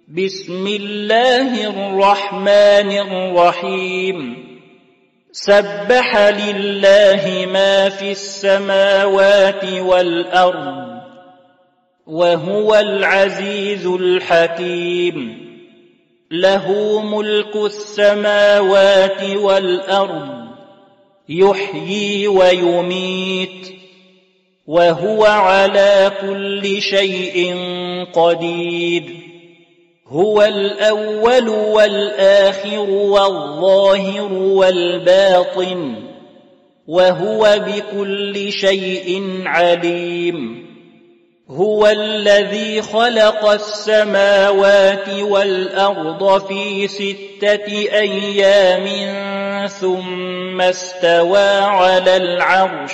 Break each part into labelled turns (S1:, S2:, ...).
S1: بسم الله الرحمن الرحيم سبح لله ما في السماوات والأرض وهو العزيز الحكيم له ملك السماوات والأرض يحيي ويميت وهو على كل شيء قدير هو الأول والآخر والظاهر والباطن وهو بكل شيء عليم هو الذي خلق السماوات والأرض في 6 أيام ثم استوى على العرش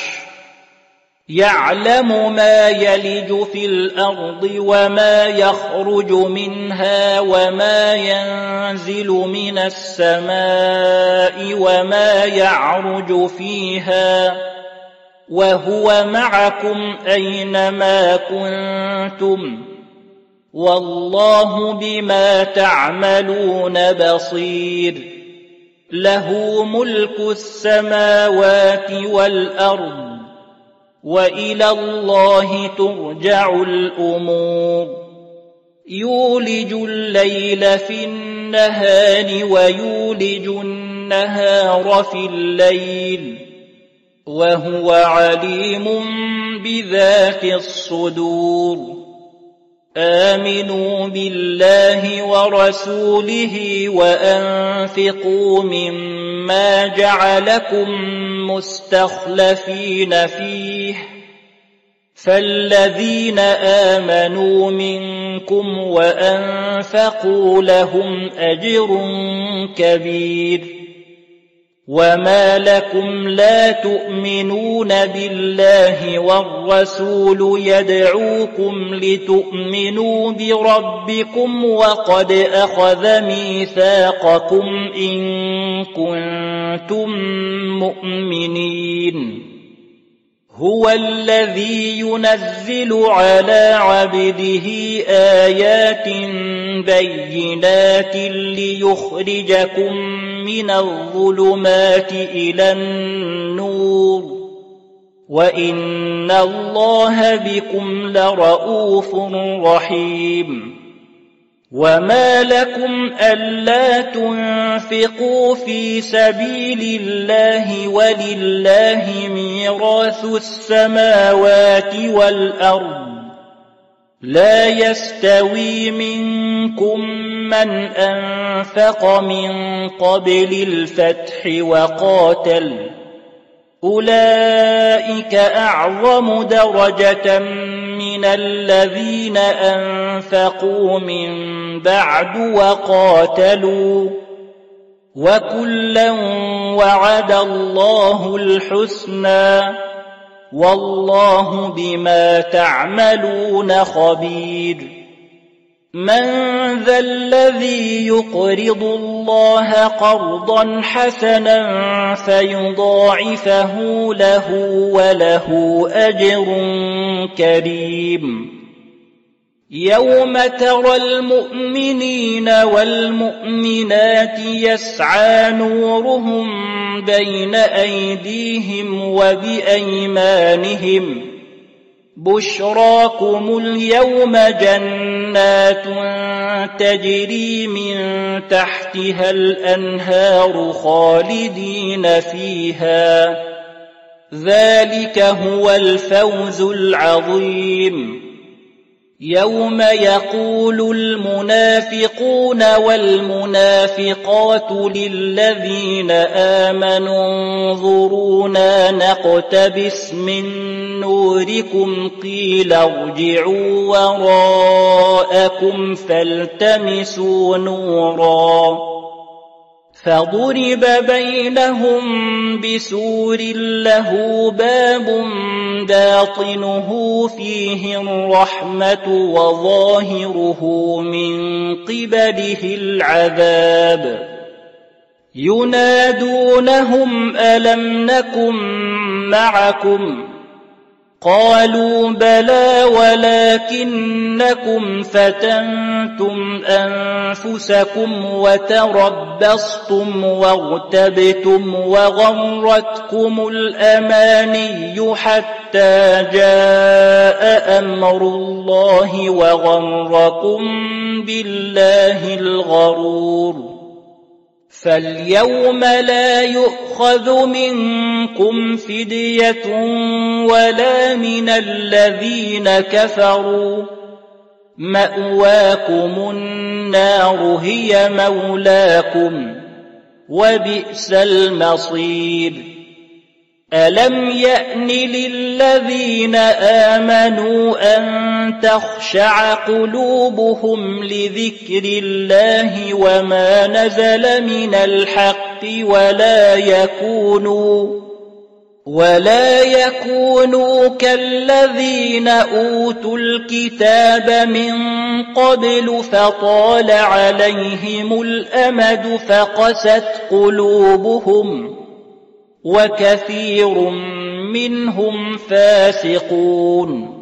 S1: يعلم ما يلج في الأرض وما يخرج منها وما ينزل من السماء وما يعرج فيها وهو معكم أينما كنتم والله بما تعملون بصير له ملك السماوات والأرض وإلى الله ترجع الأمور يولج الليل في النهار ويولج النهار في الليل وهو عليم بذات الصدور آمنوا بالله ورسوله وأنفقوا مما جعلكم مستخلفين فيه فالذين آمنوا منكم وأنفقوا لهم أجر كبير وما لكم لا تؤمنون بالله والرسول يدعوكم لتؤمنوا بربكم وقد أخذ ميثاقكم إن كنتم مؤمنين هو الذي ينزل على عبده آيات بينات ليخرجكم من الظلمات إلى النور وإن الله بكم لرءوف رحيم وما لكم ألا تنفقوا في سبيل الله ولله ميراث السماوات والأرض لا يستوي منكم من أنفق من قبل الفتح وقاتل أولئك أعظم درجة من الذين أنفقوا من بعد وقاتلوا وكلا وعد الله الحسنى والله بما تعملون خبير من ذا الذي يقرض الله قرضا حسنا فيضاعفه له وله أجر كريم يوم ترى المؤمنين والمؤمنات يسعى نورهم بين أيديهم وبأيمانهم بشراكم اليوم جنات تجري من تحتها الأنهار خالدين فيها ذلك هو الفوز العظيم يوم يقول المنافقون والمنافقات للذين آمنوا انظرونا نقتبس من نوركم قيل ارجعوا وراءكم فالتمسوا نورا فضرب بينهم بسور له باب باطنه فيه الرحمة وظاهره من قبله العذاب ينادونهم ألم نكن معكم قالوا بلى ولكنكم فتنتم أنفسكم وتربصتم وارتبتم وغرتكم الأماني حتى جاء أمر الله وغركم بالله الغرور فاليوم لا يؤخذ منكم فدية ولا من الذين كفروا مأواكم النار هي مولاكم وبئس المصير ألم يأن للذين آمنوا أن تخشع قلوبهم لذكر الله وما نزل من الحق ولا يكونوا كالذين أوتوا الكتاب من قبل فطال عليهم الأمد فقست قلوبهم وكثير منهم فاسقون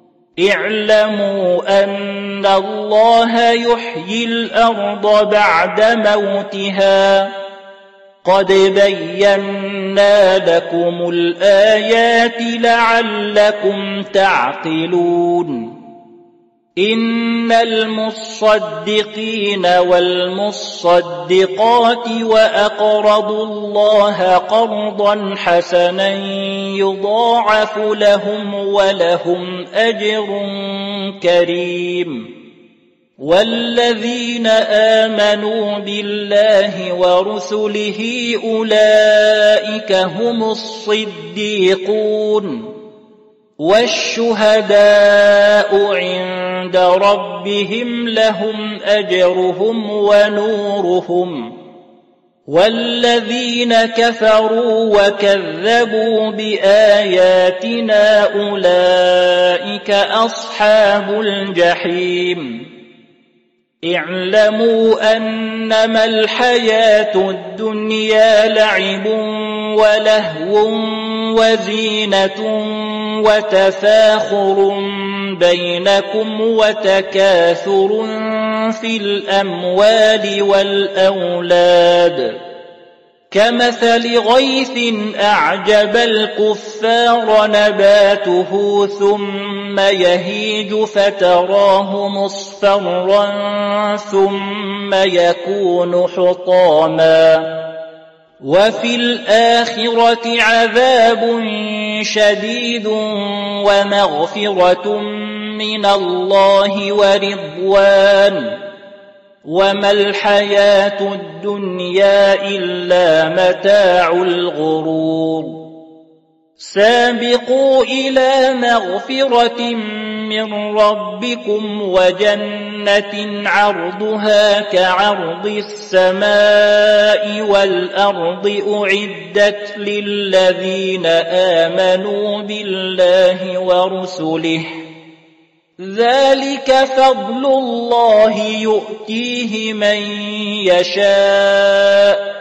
S1: اعلموا أن الله يحيي الأرض بعد موتها قد بينا لكم الآيات لعلكم تعقلون إن المصدقين والمصدقات وأقرضوا الله قرضا حسنا يضاعف لهم ولهم أجر كريم والذين آمنوا بالله ورسله أولئك هم الصديقون والشهداء عند ربهم لهم أجرهم ونورهم والذين كفروا وكذبوا بآياتنا أولئك أصحاب الجحيم اعلموا أنما الحياة الدنيا لعب ولهو وزينة وتفاخر بينكم وتكاثر في الأموال والأولاد كمثل غيث أعجب الكفار نباته ثم يهيج فتراه مصفرا ثم يكون حطاما وفي الآخرة عذاب شديد ومغفرة من الله ورضوان وما الحياة الدنيا إلا متاع الغرور سابقوا إلى مغفرة من ربكم وجنة عرضها كعرض السماء والأرض أعدت للذين آمنوا بالله ورسله ذلك فضل الله يؤتيه من يشاء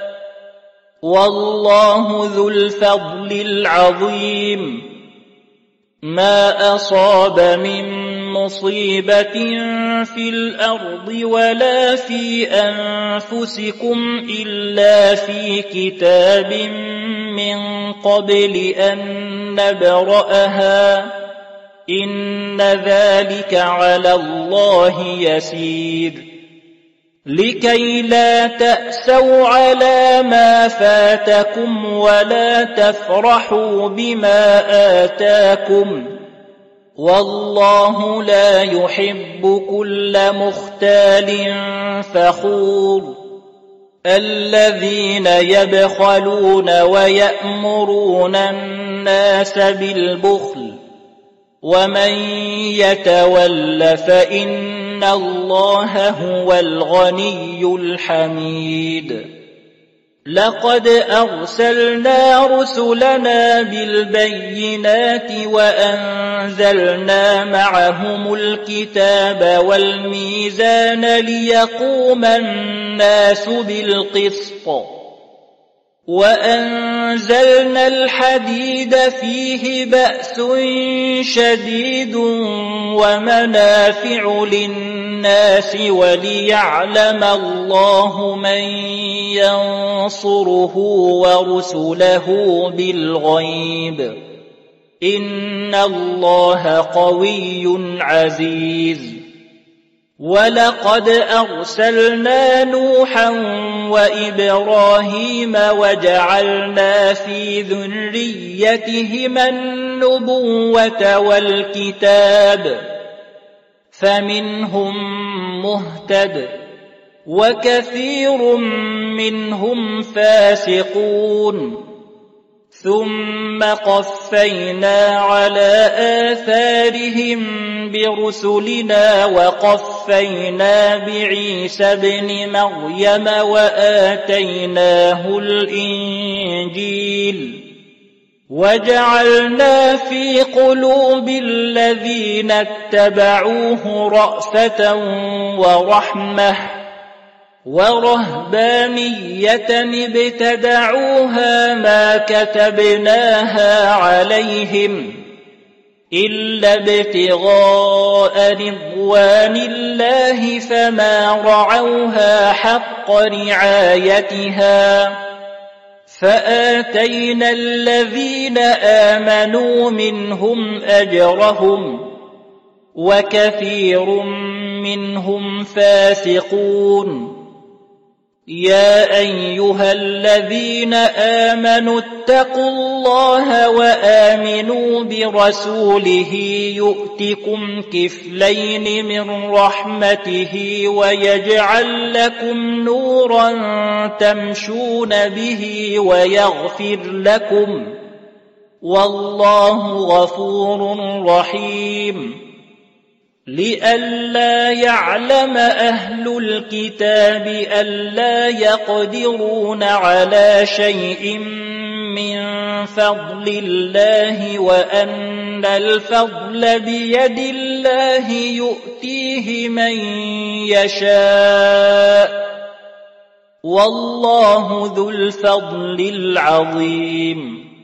S1: والله ذو الفضل العظيم ما أصاب من مصيبة في الأرض ولا في أنفسكم إلا في كتاب من قبل أن نبرأها إن ذلك على الله يسير لكي لا تأسوا على ما فاتكم ولا تفرحوا بما آتاكم والله لا يحب كل مختال فخور الذين يبخلون ويأمرون الناس بالبخل ومن يتول فإن الله هو الغني الحميد لقد أرسلنا رسلنا بالبينات وأنزلنا معهم الكتاب والميزان ليقوم الناس بالقسط وأنزلنا الحديد فيه بأس شديد ومنافع للناس وليعلم الله من ينصره ورسله بالغيب إن الله قوي عزيز ولقد أرسلنا نوحا وإبراهيم وجعلنا في ذريتهما النبوة والكتاب فمنهم مهتد وكثير منهم فاسقون ثم قفينا على آثارهم برسلنا وقفينا بعيسى ابن مريم وآتيناه الإنجيل وجعلنا في قلوب الذين اتبعوه رأفة ورحمة ورهبانية ابتدعوها ما كتبناها عليهم إلا ابتغاء رضوان الله فما رعوها حق رعايتها فآتينا الذين آمنوا منهم أجرهم وكثير منهم فاسقون يا أيها الذين آمنوا اتقوا الله وآمنوا برسوله يؤتكم كفلين من رحمته ويجعل لكم نورا تمشون به ويغفر لكم والله غفور رحيم لئلا يعلم أهل الكتاب ألا يقدرون على شيء من فضل الله وأن الفضل بيد الله يؤتيه من يشاء والله ذو الفضل العظيم